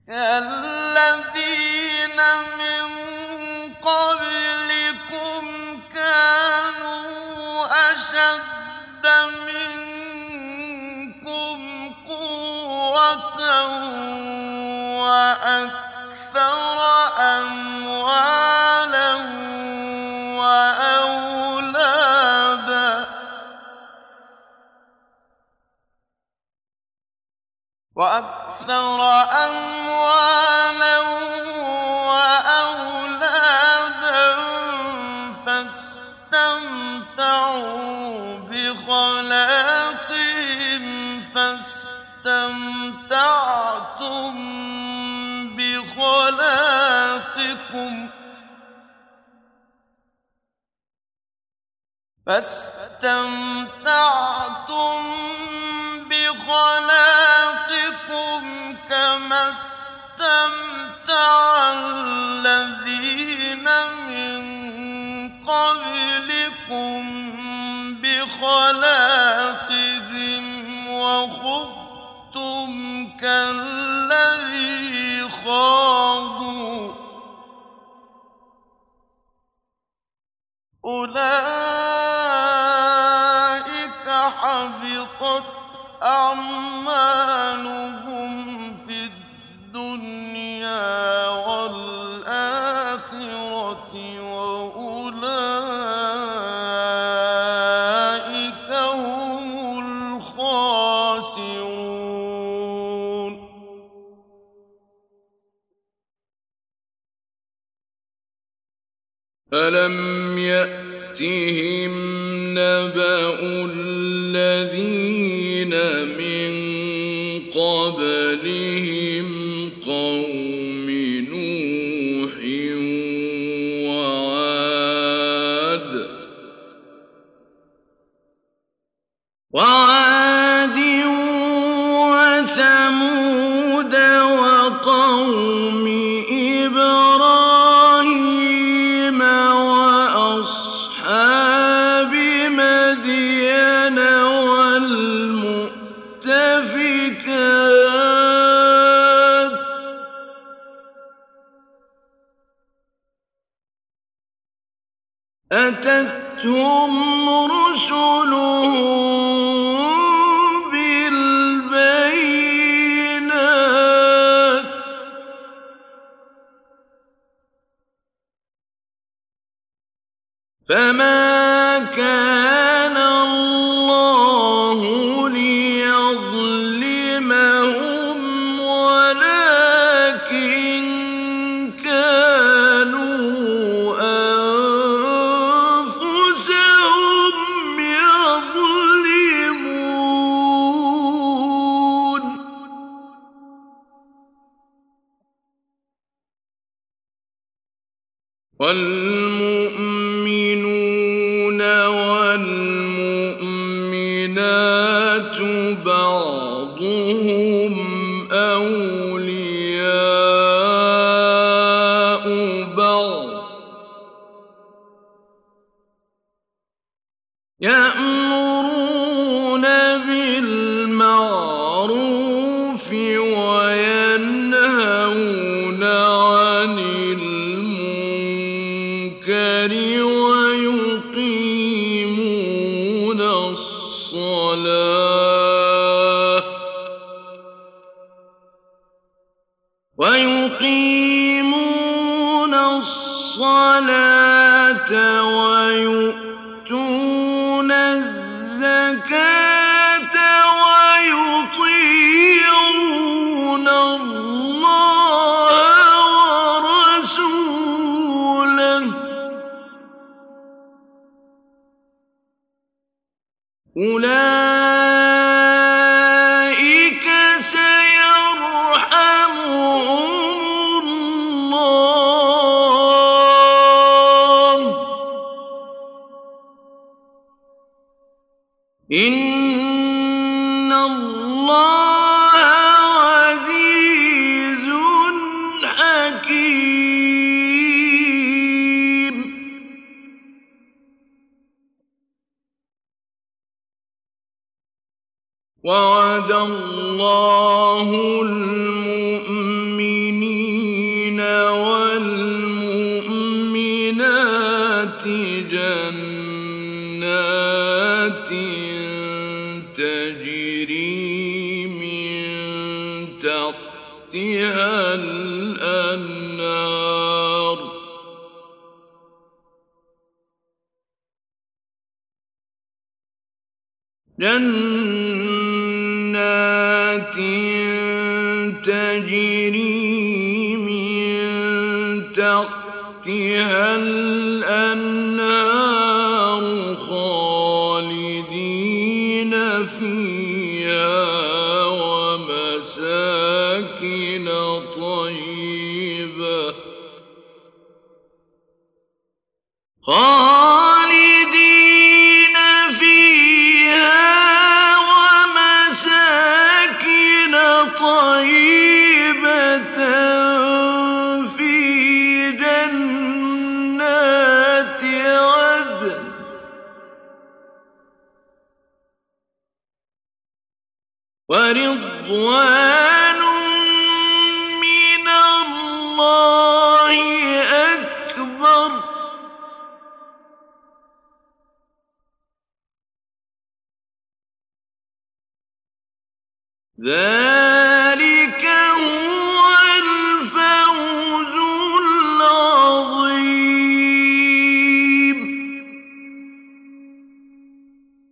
كالذين من قبلكم كانوا أشد منكم قوة وأكثر أموالا وأولادا فاستمتعوا بخلاقهم فاستمتعتم بخلاقكم كما استمتع الذين من قبلكم بخلاقهم وخضتم كالذي خاضوا أولئك حبطت أعمالهم في الدنيا والآخرة وأولئك هم الخاسرون. ألم يأتهم نبأ الذين من قبلهم قوم نوح وعاد وثمود وقوم إبراهيم وأصحاب مدين والمؤتفكات أتتهم رسلهم بالبينات فما كان الله ليظلمهم ولكن كانوا أنفسهم يظلمون. والمؤمنون والمؤمنات بعضهم أولياء بعض يأمرون بالمعروف وينهون عن المنكر ويقيمون الصلاة ويؤتون الزكاة ويطيعون الله ورسوله أولئك سيرحمهم الله إن الله عزيز حكيم. وعد الله المؤمنين تحتها الأنهار جنات تجري من تحتها الأنهار خالدين فيها ومساكن طيبة خالدين فيها ومساكن طيبة في جنات عدن ورضوان من الله أكبر ذلك